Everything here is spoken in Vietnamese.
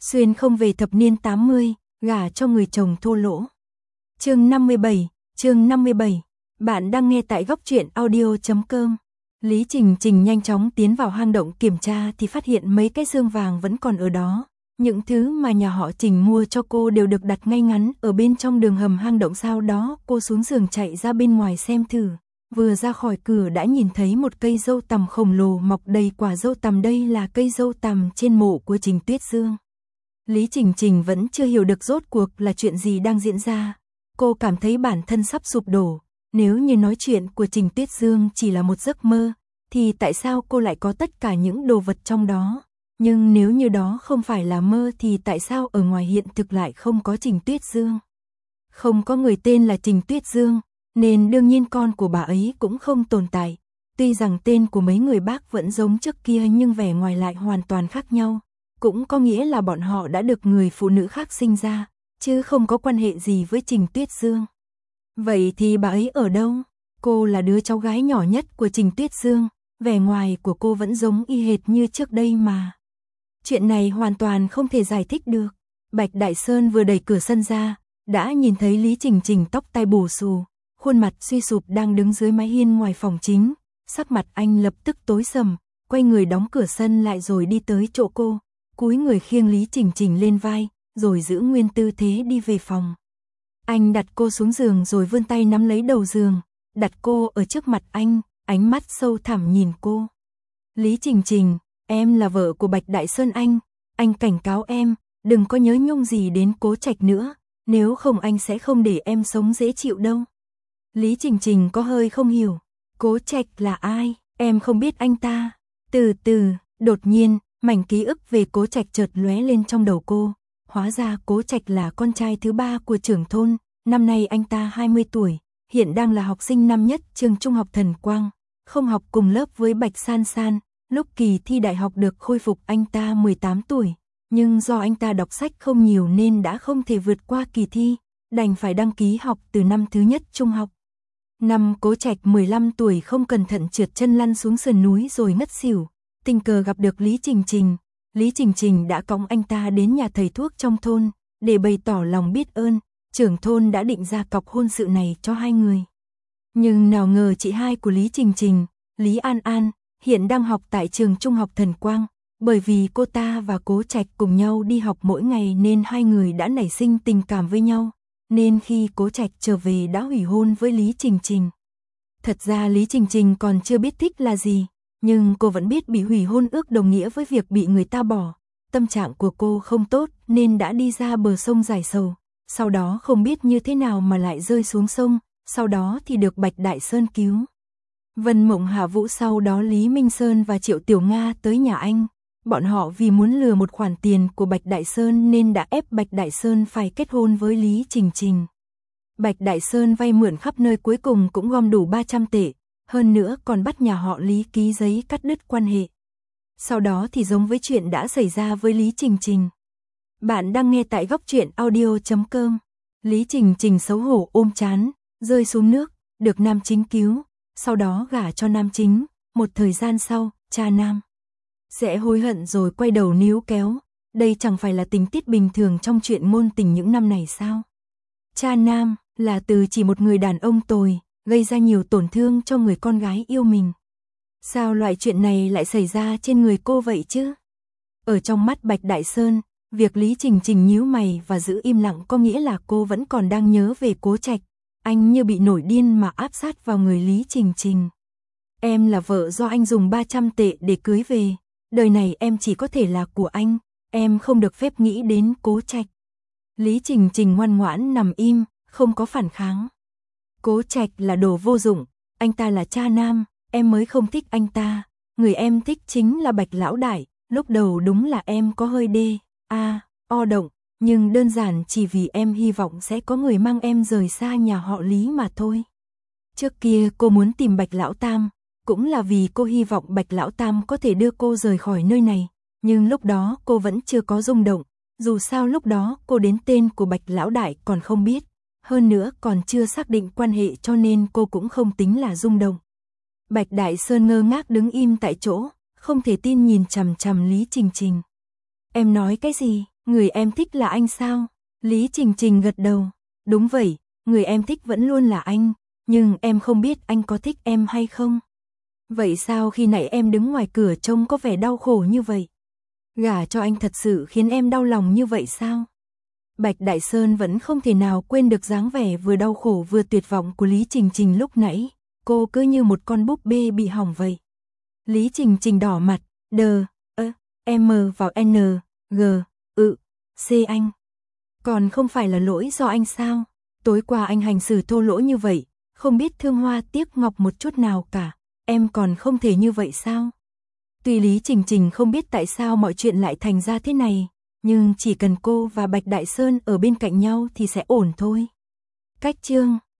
Xuyên không về thập niên 80, gả cho người chồng thô lỗ. Chương 57, bạn đang nghe tại goctruyện.audio.com. Lý Trình Trình nhanh chóng tiến vào hang động kiểm tra thì phát hiện mấy cái xương vàng vẫn còn ở đó. Những thứ mà nhà họ Trình mua cho cô đều được đặt ngay ngắn ở bên trong đường hầm hang động. Sau đó cô xuống giường chạy ra bên ngoài xem thử. Vừa ra khỏi cửa đã nhìn thấy một cây dâu tằm khổng lồ mọc đầy quả dâu tằm. Đây là cây dâu tằm trên mộ của Trình Tuyết Dương. Lý Trình Trình vẫn chưa hiểu được rốt cuộc là chuyện gì đang diễn ra. Cô cảm thấy bản thân sắp sụp đổ. Nếu như nói chuyện của Trình Tuyết Dương chỉ là một giấc mơ, thì tại sao cô lại có tất cả những đồ vật trong đó? Nhưng nếu như đó không phải là mơ thì tại sao ở ngoài hiện thực lại không có Trình Tuyết Dương? Không có người tên là Trình Tuyết Dương, nên đương nhiên con của bà ấy cũng không tồn tại. Tuy rằng tên của mấy người bác vẫn giống trước kia nhưng vẻ ngoài lại hoàn toàn khác nhau. Cũng có nghĩa là bọn họ đã được người phụ nữ khác sinh ra, chứ không có quan hệ gì với Trình Tuyết Dương. Vậy thì bà ấy ở đâu? Cô là đứa cháu gái nhỏ nhất của Trình Tuyết Dương, vẻ ngoài của cô vẫn giống y hệt như trước đây mà. Chuyện này hoàn toàn không thể giải thích được. Bạch Đại Sơn vừa đẩy cửa sân ra, đã nhìn thấy Lý Trình Trình tóc tai bù xù, khuôn mặt suy sụp đang đứng dưới mái hiên ngoài phòng chính. Sắc mặt anh lập tức tối sầm, quay người đóng cửa sân lại rồi đi tới chỗ cô, cúi người khiêng Lý Trình Trình lên vai, rồi giữ nguyên tư thế đi về phòng. Anh đặt cô xuống giường rồi vươn tay nắm lấy đầu giường, đặt cô ở trước mặt anh, ánh mắt sâu thẳm nhìn cô. Lý Trình Trình, em là vợ của Bạch Đại Sơn anh cảnh cáo em, đừng có nhớ nhung gì đến Cố Trạch nữa, nếu không anh sẽ không để em sống dễ chịu đâu. Lý Trình Trình có hơi không hiểu, Cố Trạch là ai, em không biết anh ta. Từ từ, đột nhiên, mảnh ký ức về Cố Trạch chợt lóe lên trong đầu cô. Hóa ra Cố Trạch là con trai thứ 3 của trưởng thôn, năm nay anh ta 20 tuổi, hiện đang là học sinh năm nhất trường trung học Thần Quang, không học cùng lớp với Bạch San San. Lúc kỳ thi đại học được khôi phục anh ta 18 tuổi, nhưng do anh ta đọc sách không nhiều nên đã không thể vượt qua kỳ thi, đành phải đăng ký học từ năm thứ nhất trung học. Năm Cố Trạch 15 tuổi không cẩn thận trượt chân lăn xuống sườn núi rồi ngất xỉu, tình cờ gặp được Lý Trình Trình. Lý Trình Trình đã cõng anh ta đến nhà thầy thuốc trong thôn, để bày tỏ lòng biết ơn, trưởng thôn đã định ra cọc hôn sự này cho hai người. Nhưng nào ngờ chị hai của Lý Trình Trình, Lý An An, hiện đang học tại trường trung học Thần Quang, bởi vì cô ta và Cố Trạch cùng nhau đi học mỗi ngày nên hai người đã nảy sinh tình cảm với nhau, nên khi Cố Trạch trở về đã hủy hôn với Lý Trình Trình. Thật ra Lý Trình Trình còn chưa biết thích là gì, nhưng cô vẫn biết bị hủy hôn ước đồng nghĩa với việc bị người ta bỏ. Tâm trạng của cô không tốt nên đã đi ra bờ sông giải sầu, sau đó không biết như thế nào mà lại rơi xuống sông, sau đó thì được Bạch Đại Sơn cứu. Vân Mộng Hạ Vũ sau đó Lý Minh Sơn và Triệu Tiểu Nga tới nhà anh. Bọn họ vì muốn lừa một khoản tiền của Bạch Đại Sơn nên đã ép Bạch Đại Sơn phải kết hôn với Lý Trình Trình. Bạch Đại Sơn vay mượn khắp nơi cuối cùng cũng gom đủ 300 tệ, hơn nữa còn bắt nhà họ Lý ký giấy cắt đứt quan hệ. Sau đó thì giống với chuyện đã xảy ra với Lý Trình Trình. Bạn đang nghe tại goctruyện.audio.com. Lý Trình Trình xấu hổ ôm trán, rơi xuống nước, được nam chính cứu, sau đó gả cho nam chính. Một thời gian sau, cha nam sẽ hối hận rồi quay đầu níu kéo. Đây chẳng phải là tình tiết bình thường trong chuyện ngôn tình những năm này sao? Cha nam là từ chỉ một người đàn ông tồi, gây ra nhiều tổn thương cho người con gái yêu mình. Sao loại chuyện này lại xảy ra trên người cô vậy chứ? Ở trong mắt Bạch Đại Sơn, việc Lý Trình Trình nhíu mày và giữ im lặng có nghĩa là cô vẫn còn đang nhớ về Cố Trạch. Anh như bị nổi điên mà áp sát vào người Lý Trình Trình. Em là vợ do anh dùng 300 tệ để cưới về. Đời này em chỉ có thể là của anh. Em không được phép nghĩ đến Cố Trạch. Lý Trình Trình ngoan ngoãn nằm im, không có phản kháng. Cố Trạch là đồ vô dụng. Anh ta là cha nam, em mới không thích anh ta. Người em thích chính là Bạch Lão Đại. Lúc đầu đúng là em có hơi o động. Nhưng đơn giản chỉ vì em hy vọng sẽ có người mang em rời xa nhà họ Lý mà thôi. Trước kia cô muốn tìm Bạch Lão Tam, cũng là vì cô hy vọng Bạch Lão Tam có thể đưa cô rời khỏi nơi này. Nhưng lúc đó cô vẫn chưa có rung động, dù sao lúc đó cô đến tên của Bạch Lão Đại còn không biết. Hơn nữa còn chưa xác định quan hệ cho nên cô cũng không tính là rung động. Bạch Đại Sơn ngơ ngác đứng im tại chỗ, không thể tin nhìn chằm chằm Lý Trình Trình. Em nói cái gì? Người em thích là anh sao? Lý Trình Trình gật đầu. Đúng vậy, người em thích vẫn luôn là anh, nhưng em không biết anh có thích em hay không. Vậy sao khi nãy em đứng ngoài cửa trông có vẻ đau khổ như vậy? Gả cho anh thật sự khiến em đau lòng như vậy sao? Bạch Đại Sơn vẫn không thể nào quên được dáng vẻ vừa đau khổ vừa tuyệt vọng của Lý Trình Trình lúc nãy. Cô cứ như một con búp bê bị hỏng vậy. Lý Trình Trình đỏ mặt, M vào N, G, C anh. Còn không phải là lỗi do anh sao? Tối qua anh hành xử thô lỗ như vậy, không biết thương hoa tiếc ngọc một chút nào cả. Em còn không thể như vậy sao? Tuy Lý Trình Trình không biết tại sao mọi chuyện lại thành ra thế này, nhưng chỉ cần cô và Bạch Đại Sơn ở bên cạnh nhau thì sẽ ổn thôi. Cách chương